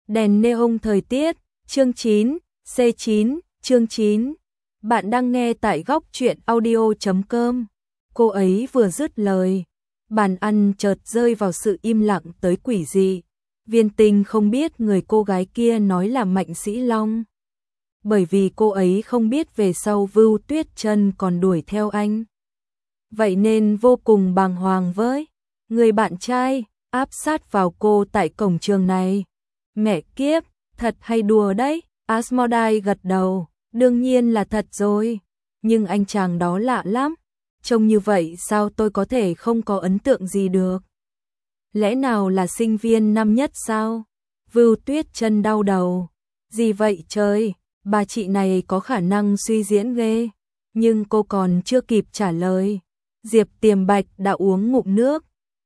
Đèn neon thời tiết, chương 9, C9, chương 9. Bạn đang nghe tại góc truyện audio.com. Cô ấy vừa dứt lời, bàn ăn chợt rơi vào sự im lặng tới quỷ dị. Viên Tinh không biết người cô gái kia nói là Mạnh Sĩ Long. Bởi vì cô ấy không biết về sau Vưu Tuyết Trân còn đuổi theo anh. Vậy nên vô cùng bàng hoàng với người bạn trai áp sát vào cô tại cổng trường này. Mẹ kiếp, thật hay đùa đấy? Asmodai gật đầu, đương nhiên là thật rồi. Nhưng anh chàng đó lạ lắm. Trông như vậy sao tôi có thể không có ấn tượng gì được? Lẽ nào là sinh viên năm nhất sao? Vưu Tuyết Trân đau đầu. Gì vậy trời, bà chị này có khả năng suy diễn ghê. Nhưng cô còn chưa kịp trả lời. Diệp Tiềm Bạch đã uống ngụm nước.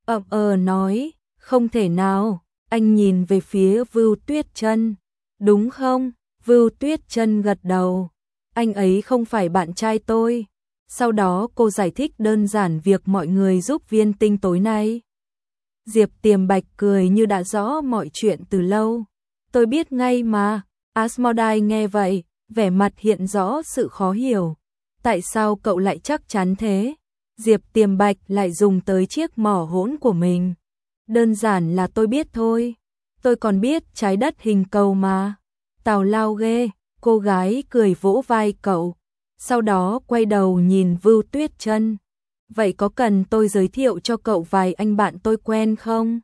Nói, không thể nào. Anh nhìn về phía Vưu Tuyết Trân. Đúng không? Vưu Tuyết Trân gật đầu. Anh ấy không phải bạn trai tôi. Sau đó cô giải thích đơn giản việc mọi người giúp Viên Tinh tối nay. Diệp Tiềm Bạch cười như đã rõ mọi chuyện từ lâu. Tôi biết ngay mà. Asmodai nghe vậy, vẻ mặt hiện rõ sự khó hiểu. Tại sao cậu lại chắc chắn thế? Diệp Tiềm Bạch lại dùng tới chiếc mỏ hỗn của mình. Đơn giản là tôi biết thôi. Tôi còn biết trái đất hình cầu mà. Tào lao ghê, cô gái cười vỗ vai cậu. Sau đó quay đầu nhìn Vưu Tuyết Trân. Vậy có cần tôi giới thiệu cho cậu vài anh bạn tôi quen không?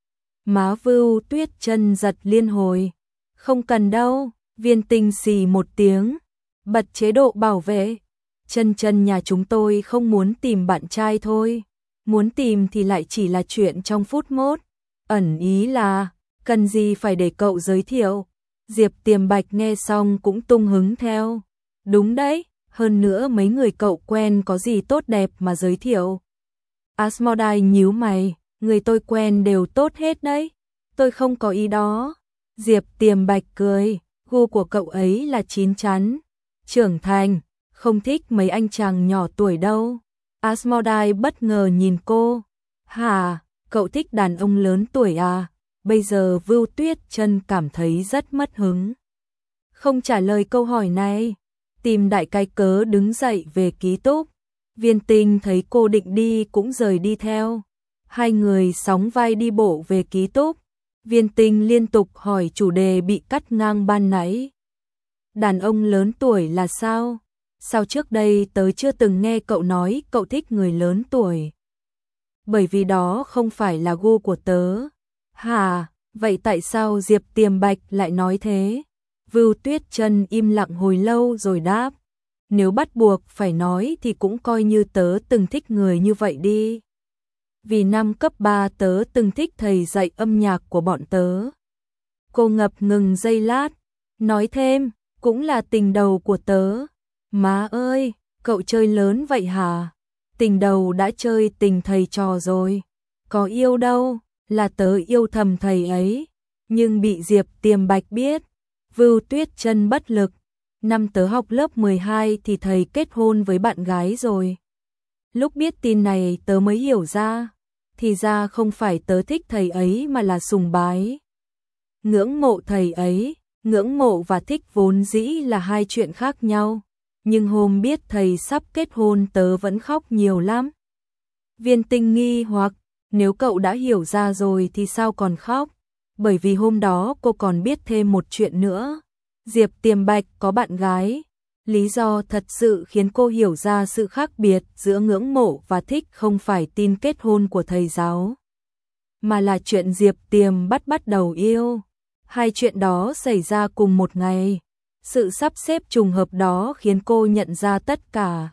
Má Vưu Tuyết Trân giật liên hồi. Không cần đâu, Viên Tinh xì một tiếng. Bật chế độ bảo vệ. Trân nhà chúng tôi không muốn tìm bạn trai thôi. Muốn tìm thì lại chỉ là chuyện trong phút mốt. Ẩn ý là, cần gì phải để cậu giới thiệu. Diệp Tiềm Bạch nghe xong cũng tung hứng theo. Đúng đấy, hơn nữa mấy người cậu quen có gì tốt đẹp mà giới thiệu. Asmodai nhíu mày, người tôi quen đều tốt hết đấy. Tôi không có ý đó. Diệp Tiềm Bạch cười, gu của cậu ấy là chín chắn, trưởng thành, không thích mấy anh chàng nhỏ tuổi đâu. Asmodai bất ngờ nhìn cô. Hả, cậu thích đàn ông lớn tuổi à? Bây giờ Vưu Tuyết Trân cảm thấy rất mất hứng. Không trả lời câu hỏi này, tìm đại cái cớ đứng dậy về ký túc. Viên Tinh thấy cô định đi cũng rời đi theo. Hai người sóng vai đi bộ về ký túc. Viên Tinh liên tục hỏi chủ đề bị cắt ngang ban nãy. Đàn ông lớn tuổi là sao? Sao trước đây tớ chưa từng nghe cậu nói cậu thích người lớn tuổi? Bởi vì đó không phải là gu của tớ. Hả, vậy tại sao Diệp Tiềm Bạch lại nói thế? Vưu Tuyết Trân im lặng hồi lâu rồi đáp. Nếu bắt buộc phải nói thì cũng coi như tớ từng thích người như vậy đi. Vì năm cấp 3 tớ từng thích thầy dạy âm nhạc của bọn tớ. Cô ngập ngừng giây lát, nói thêm, cũng là tình đầu của tớ. Má ơi, cậu chơi lớn vậy hả? Tình đầu đã chơi tình thầy trò rồi. Có yêu đâu, là tớ yêu thầm thầy ấy. Nhưng bị Diệp Tiềm Bạch biết. Vưu Tuyết Trân bất lực. Năm tớ học lớp 12 thì thầy kết hôn với bạn gái rồi. Lúc biết tin này tớ mới hiểu ra. Thì ra không phải tớ thích thầy ấy mà là sùng bái. Ngưỡng mộ thầy ấy, ngưỡng mộ và thích vốn dĩ là hai chuyện khác nhau. Nhưng hôm biết thầy sắp kết hôn tớ vẫn khóc nhiều lắm. Viên Tinh nghi hoặc, nếu cậu đã hiểu ra rồi thì sao còn khóc? Bởi vì hôm đó cô còn biết thêm một chuyện nữa. Diệp Tiềm Bạch có bạn gái. Lý do thật sự khiến cô hiểu ra sự khác biệt giữa ngưỡng mộ và thích không phải tin kết hôn của thầy giáo. Mà là chuyện Diệp Tiềm bắt đầu yêu. Hai chuyện đó xảy ra cùng một ngày. Sự sắp xếp trùng hợp đó khiến cô nhận ra tất cả.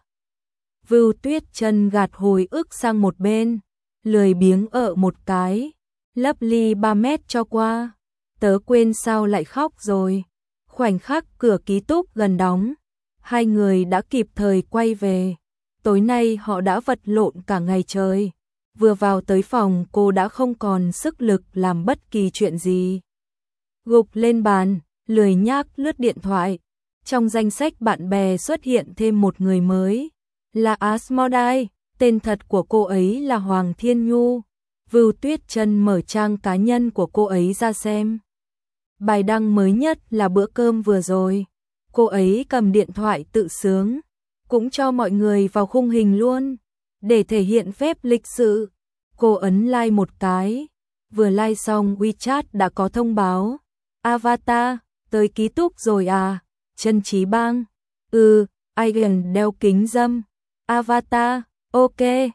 Vưu Tuyết Trân gạt hồi ức sang một bên, lười biếng một cái, lấp ly 3 mét cho qua. Tớ quên sao lại khóc rồi. Khoảnh khắc cửa ký túc gần đóng, hai người đã kịp thời quay về. Tối nay họ đã vật lộn cả ngày trời. Vừa vào tới phòng cô đã không còn sức lực làm bất kỳ chuyện gì. Gục lên bàn, lười nhác lướt điện thoại. Trong danh sách bạn bè xuất hiện thêm một người mới, là Asmodai, tên thật của cô ấy là Hoàng Thiên Nhu. Vưu Tuyết Trân mở trang cá nhân của cô ấy ra xem. Bài đăng mới nhất là bữa cơm vừa rồi. Cô ấy cầm điện thoại tự sướng, cũng cho mọi người vào khung hình luôn. Để thể hiện phép lịch sự, cô ấn like một cái. Vừa like xong WeChat đã có thông báo. Avatar, tới ký túc rồi à? Trân Trí Bang. Aigen đeo kính râm. Avatar, ok,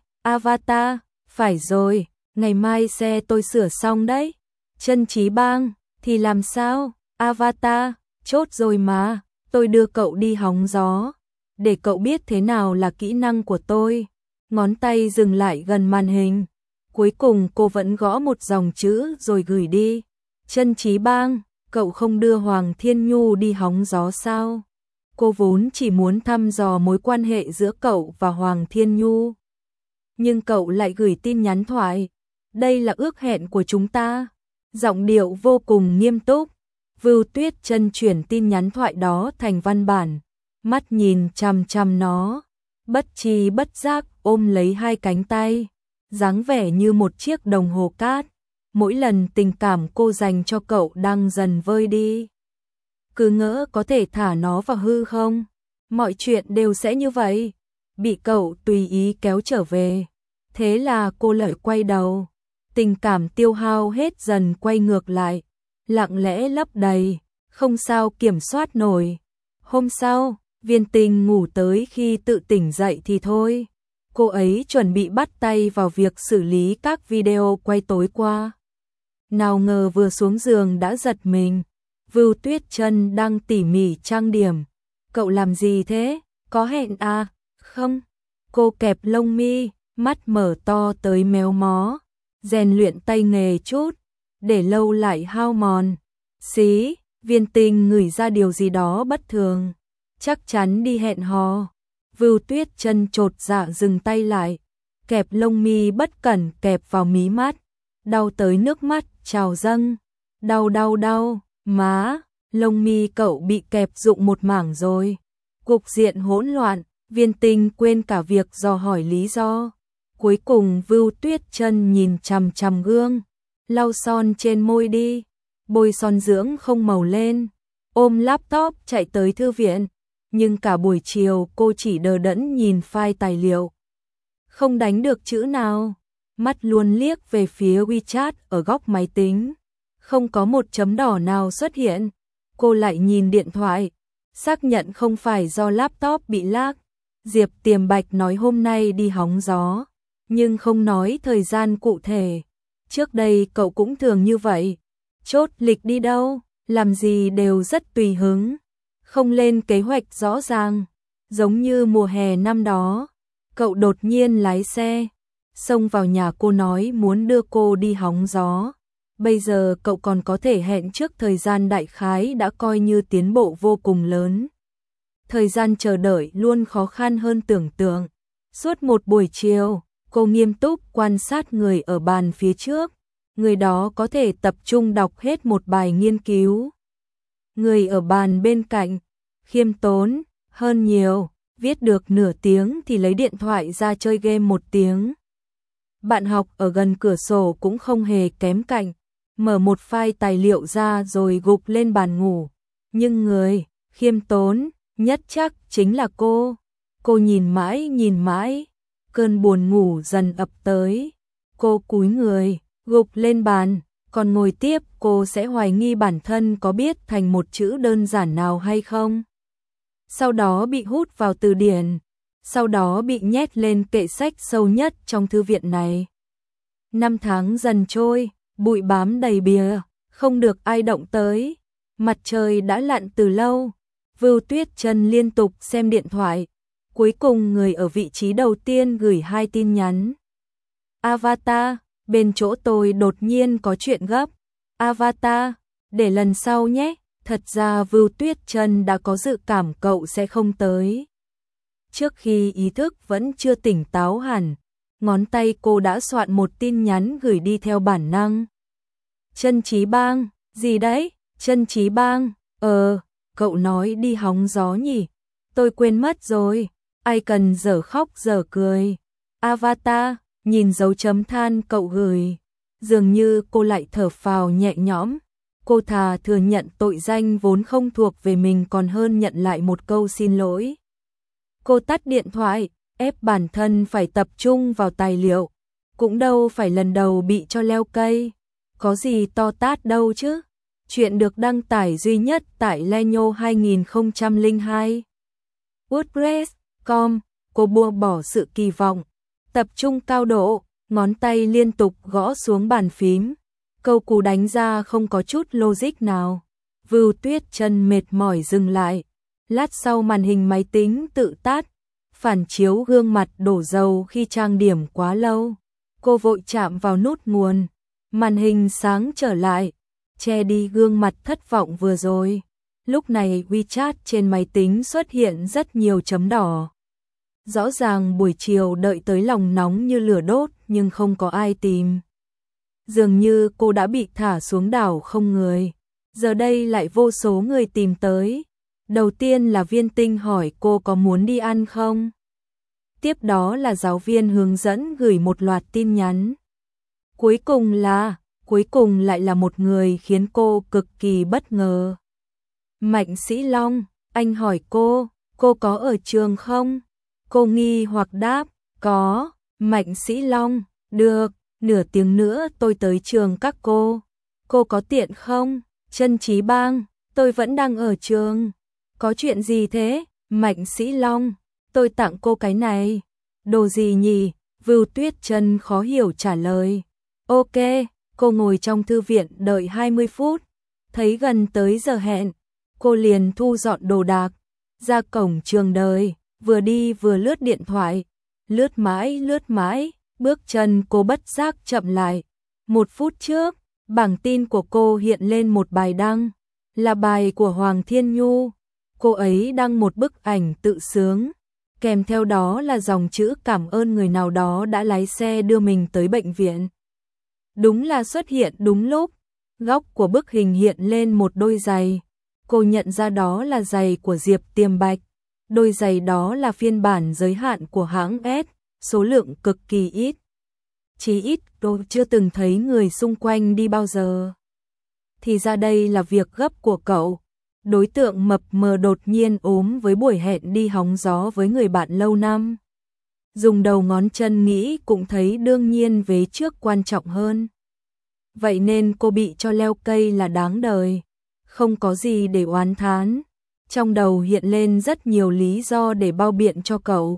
Avatar, phải rồi, ngày mai xe tôi sửa xong đấy. Trân Trí Bang, thì làm sao? Avatar, chốt rồi mà, tôi đưa cậu đi hóng gió, để cậu biết thế nào là kỹ năng của tôi. Ngón tay dừng lại gần màn hình. Cuối cùng cô vẫn gõ một dòng chữ rồi gửi đi. Trân Trí Bang, cậu không đưa Hoàng Thiên Nhu đi hóng gió sao? Cô vốn chỉ muốn thăm dò mối quan hệ giữa cậu và Hoàng Thiên Nhu. Nhưng cậu lại gửi tin nhắn thoại. Đây là ước hẹn của chúng ta. Giọng điệu vô cùng nghiêm túc. Vưu Tuyết Chân chuyển tin nhắn thoại đó thành văn bản. Mắt nhìn chằm chằm nó. Bất tri bất giác ôm lấy hai cánh tay. Dáng vẻ như một chiếc đồng hồ cát. Mỗi lần tình cảm cô dành cho cậu đang dần vơi đi. Cứ ngỡ có thể thả nó vào hư không? Mọi chuyện đều sẽ như vậy. Bị cậu tùy ý kéo trở về. Thế là cô lại quay đầu. Tình cảm tiêu hao hết dần quay ngược lại. Lặng lẽ lấp đầy. Không sao kiểm soát nổi. Hôm sau, Viên Tình ngủ tới khi tự tỉnh dậy thì thôi. Cô ấy chuẩn bị bắt tay vào việc xử lý các video quay tối qua. Nào ngờ vừa xuống giường đã giật mình. Vưu Tuyết Chân đang tỉ mỉ trang điểm. Cậu làm gì thế? Có hẹn à? Không. Cô kẹp lông mi, mắt mở to tới méo mó. Rèn luyện tay nghề chút, để lâu lại hao mòn. Xí, Viên Tình ngửi ra điều gì đó bất thường. Chắc chắn đi hẹn hò. Vưu Tuyết Chân chột dạ dừng tay lại. Kẹp lông mi bất cẩn kẹp vào mí mắt. Đau tới nước mắt trào dâng. Đau đau đau. Má, lông mi cậu bị kẹp rụng một mảng rồi. Cục diện hỗn loạn, Viên Tình quên cả việc dò hỏi lý do. Cuối cùng Vưu Tuyết Chân nhìn chằm chằm gương, lau son trên môi đi, bôi son dưỡng không màu lên, ôm laptop chạy tới thư viện. Nhưng cả buổi chiều cô chỉ đờ đẫn nhìn file tài liệu. Không đánh được chữ nào, mắt luôn liếc về phía WeChat ở góc máy tính. Không có một chấm đỏ nào xuất hiện. Cô lại nhìn điện thoại, xác nhận không phải do laptop bị lag. Diệp Tiềm Bạch nói hôm nay đi hóng gió, nhưng không nói thời gian cụ thể. Trước đây cậu cũng thường như vậy. Chốt lịch đi đâu, làm gì đều rất tùy hứng. Không lên kế hoạch rõ ràng. Giống như mùa hè năm đó, cậu đột nhiên lái xe, xông vào nhà cô nói muốn đưa cô đi hóng gió. Bây giờ cậu còn có thể hẹn trước thời gian đại khái đã coi như tiến bộ vô cùng lớn. Thời gian chờ đợi luôn khó khăn hơn tưởng tượng. Suốt một buổi chiều, cô nghiêm túc quan sát người ở bàn phía trước. Người đó có thể tập trung đọc hết một bài nghiên cứu. Người ở bàn bên cạnh, khiêm tốn hơn nhiều, viết được nửa tiếng thì lấy điện thoại ra chơi game một tiếng. Bạn học ở gần cửa sổ cũng không hề kém cạnh, mở một file tài liệu ra rồi gục lên bàn ngủ. Nhưng người khiêm tốn nhất chắc chính là cô. Cô nhìn mãi, cơn buồn ngủ dần ập tới. Cô cúi người, gục lên bàn, còn ngồi tiếp cô sẽ hoài nghi bản thân có biết thành một chữ đơn giản nào hay không. Sau đó bị hút vào từ điển, sau đó bị nhét lên kệ sách sâu nhất trong thư viện này. Năm tháng dần trôi, bụi bám đầy bìa, không được ai động tới. Mặt trời đã lặn từ lâu. Vưu Tuyết Chân liên tục xem điện thoại. Cuối cùng người ở vị trí đầu tiên gửi 2 tin nhắn. Avatar, bên chỗ tôi đột nhiên có chuyện gấp. Avatar, để lần sau nhé. Thật ra Vưu Tuyết Chân đã có dự cảm cậu sẽ không tới. Trước khi ý thức vẫn chưa tỉnh táo hẳn, ngón tay cô đã soạn một tin nhắn gửi đi theo bản năng. Trân Trí Bang, gì đấy? Trân Trí Bang, cậu nói đi hóng gió nhỉ? Tôi quên mất rồi. Ai cần dở khóc dở cười. Avatar, nhìn dấu chấm than cậu gửi. Dường như cô lại thở phào nhẹ nhõm. Cô thà thừa nhận tội danh vốn không thuộc về mình còn hơn nhận lại một câu xin lỗi. Cô tắt điện thoại, ép bản thân phải tập trung vào tài liệu. Cũng đâu phải lần đầu bị cho leo cây. Có gì to tát đâu chứ. Chuyện được đăng tải duy nhất tại Lenyo 2002. WordPress.com. Cô buông bỏ sự kỳ vọng. Tập trung cao độ, ngón tay liên tục gõ xuống bàn phím. Câu cú đánh ra không có chút logic nào. Vưu Tuyết Chân mệt mỏi dừng lại. Lát sau màn hình máy tính tự tắt, phản chiếu gương mặt đổ dầu khi trang điểm quá lâu. Cô vội chạm vào nút nguồn. Màn hình sáng trở lại, che đi gương mặt thất vọng vừa rồi. Lúc này WeChat trên máy tính xuất hiện rất nhiều chấm đỏ. Rõ ràng buổi chiều đợi tới lòng nóng như lửa đốt nhưng không có ai tìm. Dường như cô đã bị thả xuống đảo không người. Giờ đây lại vô số người tìm tới. Đầu tiên là Viên Tinh hỏi cô có muốn đi ăn không? Tiếp đó là giáo viên hướng dẫn gửi một loạt tin nhắn. Cuối cùng lại là một người khiến cô cực kỳ bất ngờ. Mạnh Sĩ Long, anh hỏi cô có ở trường không? Cô nghi hoặc đáp, có. Mạnh Sĩ Long, được, nửa tiếng nữa tôi tới trường các cô. Cô có tiện không? Trân Trí Bang, tôi vẫn đang ở trường. Có chuyện gì thế? Mạnh Sĩ Long, tôi tặng cô cái này. Đồ gì nhỉ? Vưu Tuyết Chân khó hiểu trả lời. Ok, cô ngồi trong thư viện đợi 20 phút. Thấy gần tới giờ hẹn, cô liền thu dọn đồ đạc, ra cổng trường đời, vừa đi vừa lướt điện thoại. Lướt mãi, bước chân cô bất giác chậm lại. 1 phút trước, bảng tin của cô hiện lên một bài đăng, là bài của Hoàng Thiên Nhu. Cô ấy đăng một bức ảnh tự sướng, kèm theo đó là dòng chữ cảm ơn người nào đó đã lái xe đưa mình tới bệnh viện. Đúng là xuất hiện đúng lúc, góc của bức hình hiện lên một đôi giày. Cô nhận ra đó là giày của Diệp Tiềm Bạch. Đôi giày đó là phiên bản giới hạn của hãng S, số lượng cực kỳ ít. Chí ít tôi chưa từng thấy người xung quanh đi bao giờ. Thì ra đây là việc gấp của cậu. Đối tượng mập mờ đột nhiên ốm với buổi hẹn đi hóng gió với người bạn lâu năm. Dùng đầu ngón chân nghĩ cũng thấy đương nhiên vế trước quan trọng hơn. Vậy nên cô bị cho leo cây là đáng đời. Không có gì để oán thán. Trong đầu hiện lên rất nhiều lý do để bao biện cho cậu.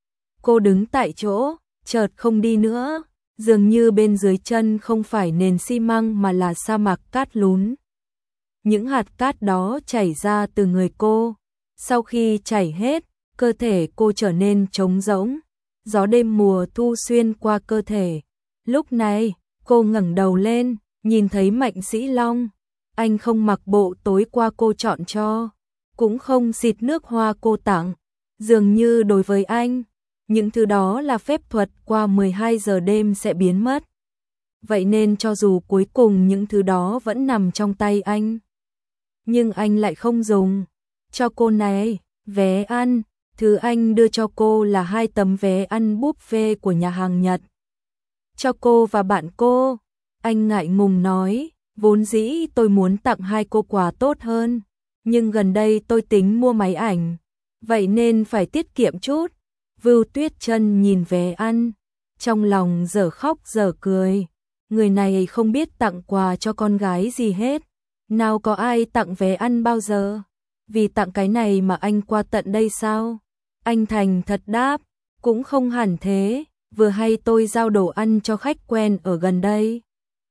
Cô đứng tại chỗ, chợt không đi nữa. Dường như bên dưới chân không phải nền xi măng mà là sa mạc cát lún. Những hạt cát đó chảy ra từ người cô. Sau khi chảy hết, cơ thể cô trở nên trống rỗng. Gió đêm mùa thu xuyên qua cơ thể. Lúc này, cô ngẩng đầu lên, nhìn thấy Mạnh Sĩ Long. Anh không mặc bộ tối qua cô chọn cho, cũng không xịt nước hoa cô tặng. Dường như đối với anh, những thứ đó là phép thuật qua 12 giờ đêm sẽ biến mất. Vậy nên cho dù cuối cùng những thứ đó vẫn nằm trong tay anh, nhưng anh lại không dùng. Cho cô này, vé ăn. Thứ anh đưa cho cô là 2 tấm vé ăn buffet của nhà hàng Nhật. Cho cô và bạn cô. Anh ngại ngùng nói, vốn dĩ tôi muốn tặng 2 cô quà tốt hơn, nhưng gần đây tôi tính mua máy ảnh, vậy nên phải tiết kiệm chút. Vưu Tuyết Chân nhìn vé ăn, trong lòng dở khóc dở cười. Người này không biết tặng quà cho con gái gì hết. Nào có ai tặng vé ăn bao giờ? Vì tặng cái này mà anh qua tận đây sao? Anh thành thật đáp, cũng không hẳn thế, vừa hay tôi giao đồ ăn cho khách quen ở gần đây.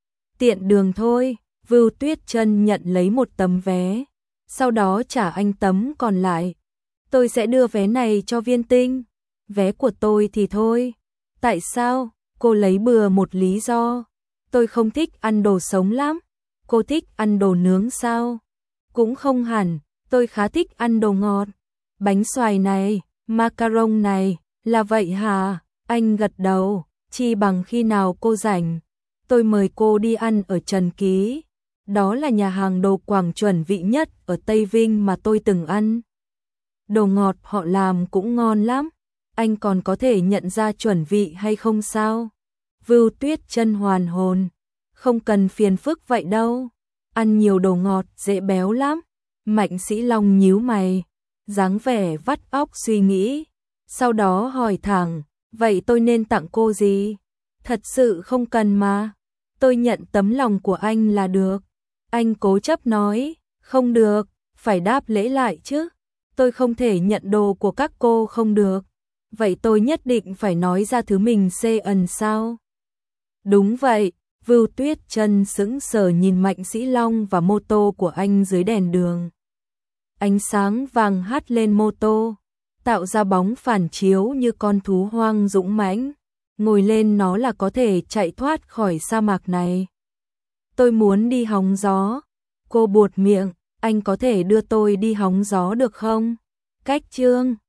Tiện đường thôi. Vưu Tuyết Chân nhận lấy một tấm vé, sau đó trả anh tấm còn lại. Tôi sẽ đưa vé này cho Viên Tinh. Vé của tôi thì thôi. Tại sao? Cô lấy bừa một lý do. Tôi không thích ăn đồ sống lắm. Cô thích ăn đồ nướng sao? Cũng không hẳn, tôi khá thích ăn đồ ngọt. Bánh xoài này, macaron này, là vậy hả? Anh gật đầu, chi bằng khi nào cô rảnh, tôi mời cô đi ăn ở Trần Ký. Đó là nhà hàng đồ Quảng chuẩn vị nhất ở Tây Vinh mà tôi từng ăn. Đồ ngọt họ làm cũng ngon lắm. Anh còn có thể nhận ra chuẩn vị hay không sao? Vưu Tuyết Chân hoàn hồn. Không cần phiền phức vậy đâu. ăn nhiều đồ ngọt dễ béo lắm. Mạnh Sĩ Long nhíu mày, dáng vẻ vắt óc suy nghĩ, sau đó hỏi thẳng, vậy tôi nên tặng cô gì? Thật sự không cần mà, tôi nhận tấm lòng của anh là được. Anh cố chấp nói, không được, phải đáp lễ lại chứ, tôi không thể nhận đồ của các cô không được. Vậy tôi nhất định phải nói ra thứ mình xê ẩn sao? Đúng vậy, Vưu Tuyết Chân sững sờ nhìn Mạnh Sĩ Long và mô tô của anh dưới đèn đường. Ánh sáng vàng hắt lên mô tô, tạo ra bóng phản chiếu như con thú hoang dũng mãnh. Ngồi lên nó là có thể chạy thoát khỏi sa mạc này. Tôi muốn đi hóng gió. Cô buột miệng, anh có thể đưa tôi đi hóng gió được không? Cách Trương